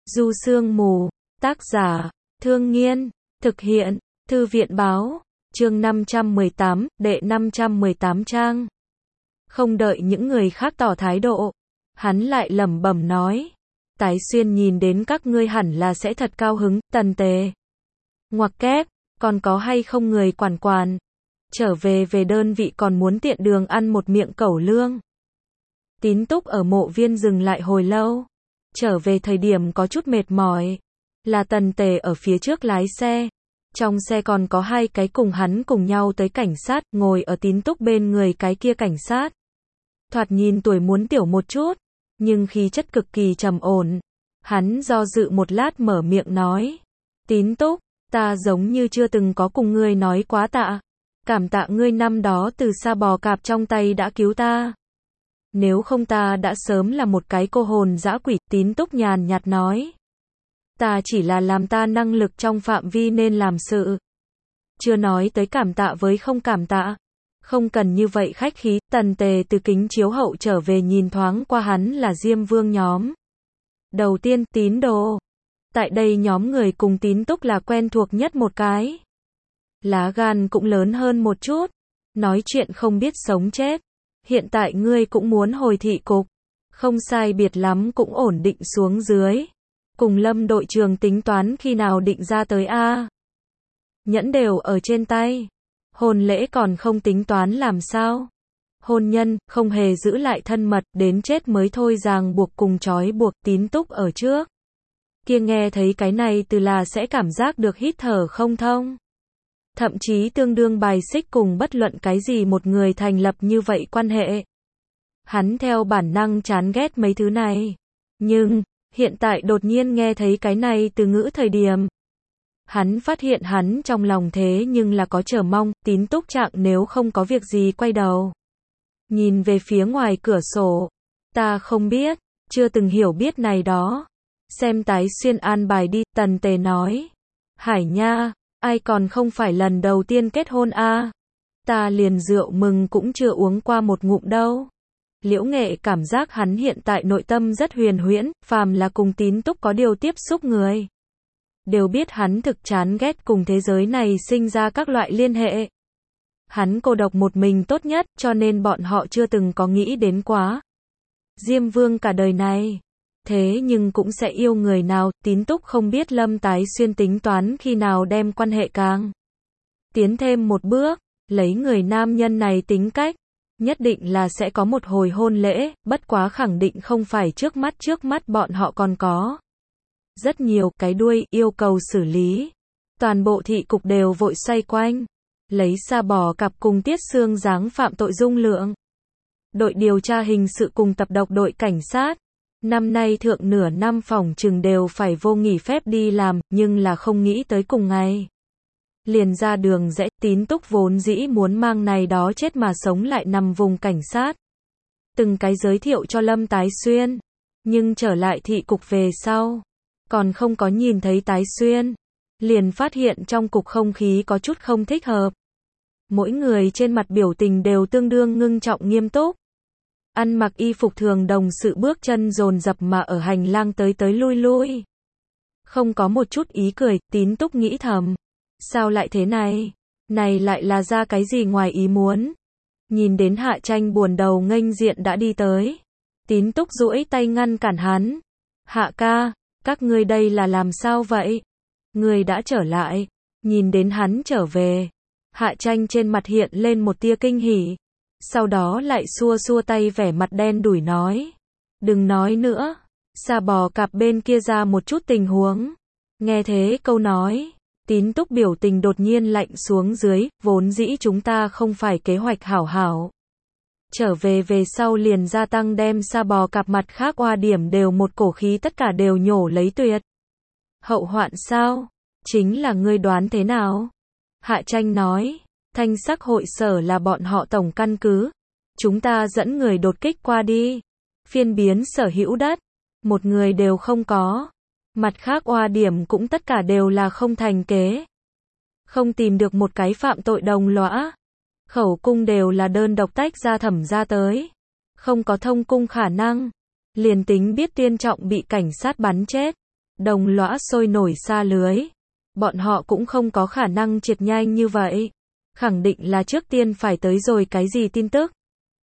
Du Sương Mù, tác giả, Thương Nghiên, thực hiện, Thư viện báo, chương 518, đệ 518 trang. Không đợi những người khác tỏ thái độ, hắn lại lẩm bẩm nói, Tái Xuyên nhìn đến các ngươi hẳn là sẽ thật cao hứng, Tần Tề. Ngoặc kép, còn có hay không người quản, trở về đơn vị còn muốn tiện đường ăn một miệng cẩu lương. Tín Túc ở Mộ Viên dừng lại hồi lâu, trở về thời điểm có chút mệt mỏi, là Tần Tề ở phía trước lái xe. Trong xe còn có hai cái cùng hắn cùng nhau tới cảnh sát, ngồi ở Tín Túc bên người cái kia cảnh sát. Thoạt nhìn tuổi muốn tiểu một chút, nhưng khí chất cực kỳ trầm ổn. Hắn do dự một lát mở miệng nói, Tín Túc, ta giống như chưa từng có cùng ngươi nói quá tạ. Cảm tạ ngươi năm đó từ Sa Bò Cạp trong tay đã cứu ta. Nếu không ta đã sớm là một cái cô hồn dã quỷ, Tín Túc nhàn nhạt nói. Ta chỉ là làm ta năng lực trong phạm vi nên làm sự. Chưa nói tới cảm tạ với không cảm tạ. Không cần như vậy khách khí, Tần Tề từ kính chiếu hậu trở về nhìn thoáng qua hắn là Diêm Vương nhóm. Đầu tiên, tín đồ. Tại đây nhóm người cùng Tín Túc là quen thuộc nhất một cái. Lá gan cũng lớn hơn một chút. Nói chuyện không biết sống chết. Hiện tại ngươi cũng muốn hồi thị cục. Không sai biệt lắm cũng ổn định xuống dưới. Cùng Lâm đội trưởng tính toán khi nào định ra tới a? Nhẫn đều ở trên tay. Hôn lễ còn không tính toán làm sao? Hôn nhân, không hề giữ lại thân mật, đến chết mới thôi ràng buộc cùng trói buộc, Tín Túc ở trước. Kia nghe thấy cái này từ là sẽ cảm giác được hít thở không thông. Thậm chí tương đương bài xích cùng bất luận cái gì một người thành lập như vậy quan hệ. Hắn theo bản năng chán ghét mấy thứ này. Nhưng, hiện tại đột nhiên nghe thấy cái này từ ngữ thời điểm. Hắn phát hiện hắn trong lòng thế nhưng là có chờ mong, Tín Túc trạng nếu không có việc gì quay đầu. Nhìn về phía ngoài cửa sổ. Ta không biết, chưa từng hiểu biết này đó. Xem Tái Xuyên an bài đi, Tần Tề nói. Hải nha, ai còn không phải lần đầu tiên kết hôn a? Ta liền rượu mừng cũng chưa uống qua một ngụm đâu. Liễu Nghệ cảm giác hắn hiện tại nội tâm rất huyền huyễn, phàm là cùng Tín Túc có điều tiếp xúc người. Đều biết hắn thực chán ghét cùng thế giới này sinh ra các loại liên hệ. Hắn cô độc một mình tốt nhất, cho nên bọn họ chưa từng có nghĩ đến quá. Diêm Vương cả đời này. Thế nhưng cũng sẽ yêu người nào, Tín Túc không biết Lâm Tái Xuyên tính toán khi nào đem quan hệ càng tiến thêm một bước, lấy người nam nhân này tính cách. Nhất định là sẽ có một hồi hôn lễ, bất quá khẳng định không phải trước mắt bọn họ còn có. Rất nhiều cái đuôi yêu cầu xử lý. Toàn bộ thị cục đều vội xoay quanh. Lấy Sa Bò Cạp cùng Tiết Xương giáng phạm tội dung lượng. Đội điều tra hình sự cùng tập độc đội cảnh sát. Năm nay thượng nửa năm phòng chừng đều phải vô nghỉ phép đi làm, nhưng là không nghĩ tới cùng ngày. Liền ra đường rẽ, Tín Túc vốn dĩ muốn mang này đó chết mà sống lại nằm vùng cảnh sát. Từng cái giới thiệu cho Lâm Tái Xuyên. Nhưng trở lại thị cục về sau. Còn không có nhìn thấy Tái Xuyên. Liền phát hiện trong cục không khí có chút không thích hợp. Mỗi người trên mặt biểu tình đều tương đương ngưng trọng nghiêm túc. Ăn mặc y phục thường đồng sự bước chân dồn dập mà ở hành lang tới lui lui. Không có một chút ý cười, Tín Túc nghĩ thầm. Sao lại thế này? Này lại là ra cái gì ngoài ý muốn? Nhìn đến Hạ Tranh buồn đầu nghênh diện đã đi tới. Tín Túc duỗi tay ngăn cản hắn. Hạ ca, các ngươi đây là làm sao vậy? Ngươi đã trở lại. Nhìn đến hắn trở về. Hạ Tranh trên mặt hiện lên một tia kinh hỉ. Sau đó lại xua xua tay vẻ mặt đen đủi nói. Đừng nói nữa. Sa Bò Cạp bên kia ra một chút tình huống. Nghe thế câu nói. Tín Túc biểu tình đột nhiên lạnh xuống dưới, vốn dĩ chúng ta không phải kế hoạch hảo hảo. Trở về sau liền gia tăng đem Sa Bò Cạp mặt khác oa điểm đều một cổ khí tất cả đều nhổ lấy tuyệt. Hậu hoạn sao? Chính là ngươi đoán thế nào? Hạ Tranh nói, Thanh Sắc hội sở là bọn họ tổng căn cứ. Chúng ta dẫn người đột kích qua đi. Phiên biến sở hữu đất. Một người đều không có. Mặt khác oa điểm cũng tất cả đều là không thành kế. Không tìm được một cái phạm tội đồng lõa. Khẩu cung đều là đơn độc tách ra thẩm ra tới. Không có thông cung khả năng. Liền tính biết Tiên Trọng bị cảnh sát bắn chết. Đồng lõa sôi nổi xa lưới. Bọn họ cũng không có khả năng triệt nhanh như vậy. Khẳng định là trước tiên phải tới rồi cái gì tin tức.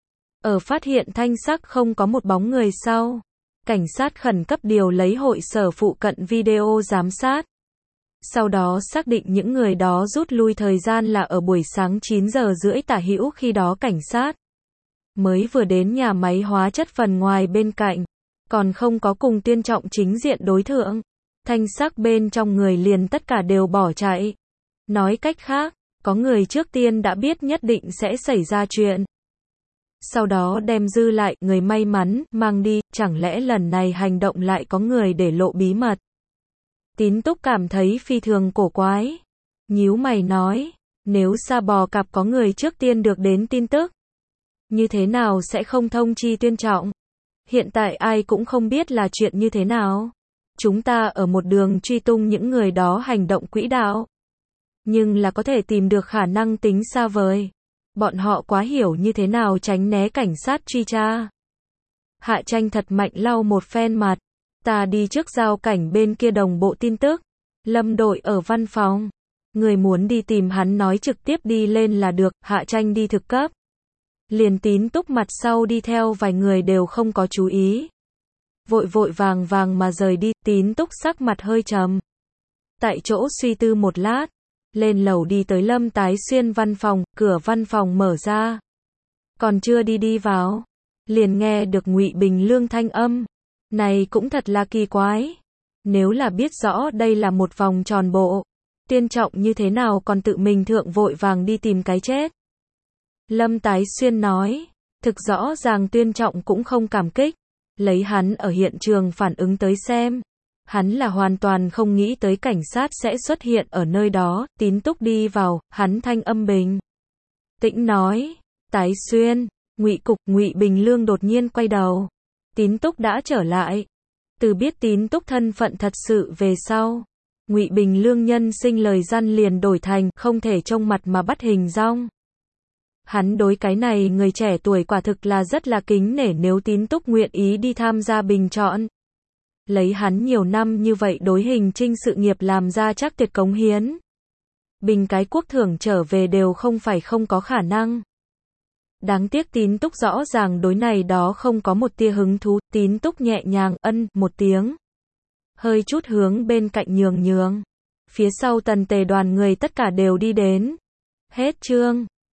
Ở phát hiện Thanh Sắc không có một bóng người sau, cảnh sát khẩn cấp điều lấy hội sở phụ cận video giám sát. Sau đó xác định những người đó rút lui thời gian là ở buổi sáng 9 giờ rưỡi tả hữu, khi đó cảnh sát mới vừa đến nhà máy hóa chất phần ngoài bên cạnh, còn không có cùng Tuyên Trọng chính diện đối thượng. Thanh Sắc bên trong người liền tất cả đều bỏ chạy. Nói cách khác, có người trước tiên đã biết nhất định sẽ xảy ra chuyện. Sau đó đem dư lại người may mắn mang đi, chẳng lẽ lần này hành động lại có người để lộ bí mật. Tín Túc cảm thấy phi thường cổ quái. Nhíu mày nói, nếu Sa Bò Cạp có người trước tiên được đến tin tức, như thế nào sẽ không thông chi Tuyên Trọng? Hiện tại ai cũng không biết là chuyện như thế nào. Chúng ta ở một đường truy tung những người đó hành động quỹ đạo, nhưng là có thể tìm được khả năng tính xa vời. Bọn họ quá hiểu như thế nào tránh né cảnh sát truy tra. Hạ Tranh thật mạnh lau một phen mặt. Ta đi trước giao cảnh bên kia đồng bộ tin tức. Lâm đội ở văn phòng. Người muốn đi tìm hắn nói trực tiếp đi lên là được. Hạ Tranh đi thực cấp. Liền Tín Túc mặt sau đi theo vài người đều không có chú ý. Vội vội vàng vàng mà rời đi. Tín Túc sắc mặt hơi trầm. Tại chỗ suy tư một lát. Lên lầu đi tới Lâm Tái Xuyên văn phòng. Cửa văn phòng mở ra. Còn chưa đi vào, liền nghe được Ngụy Bình Lương thanh âm. Này cũng thật là kỳ quái. Nếu là biết rõ đây là một vòng tròn bộ, Tuyên Trọng như thế nào còn tự mình thượng vội vàng đi tìm cái chết. Lâm Tái Xuyên nói, thực rõ ràng Tuyên Trọng cũng không cảm kích. Lấy hắn ở hiện trường phản ứng tới xem, hắn là hoàn toàn không nghĩ tới cảnh sát sẽ xuất hiện ở nơi đó. Tín Túc đi vào, hắn thanh âm bình tĩnh nói, Tái Xuyên, Ngụy Bình Lương đột nhiên quay đầu. Tín Túc đã trở lại. Từ biết Tín Túc thân phận thật sự về sau, Ngụy Bình Lương nhân sinh lời răn liền đổi thành không thể trông mặt mà bắt hình dong. Hắn đối cái này người trẻ tuổi quả thực là rất là kính nể, nếu Tín Túc nguyện ý đi tham gia bình chọn. Lấy hắn nhiều năm như vậy đối hình trinh sự nghiệp làm ra chắc tuyệt cống hiến. Bình cái quốc thưởng trở về đều không phải không có khả năng. Đáng tiếc Tín Túc rõ ràng đối này đó không có một tia hứng thú. Tín Túc nhẹ nhàng ân một tiếng, hơi chút hướng bên cạnh nhường. Phía sau Tần Tề đoàn người tất cả đều đi đến. Hết chương.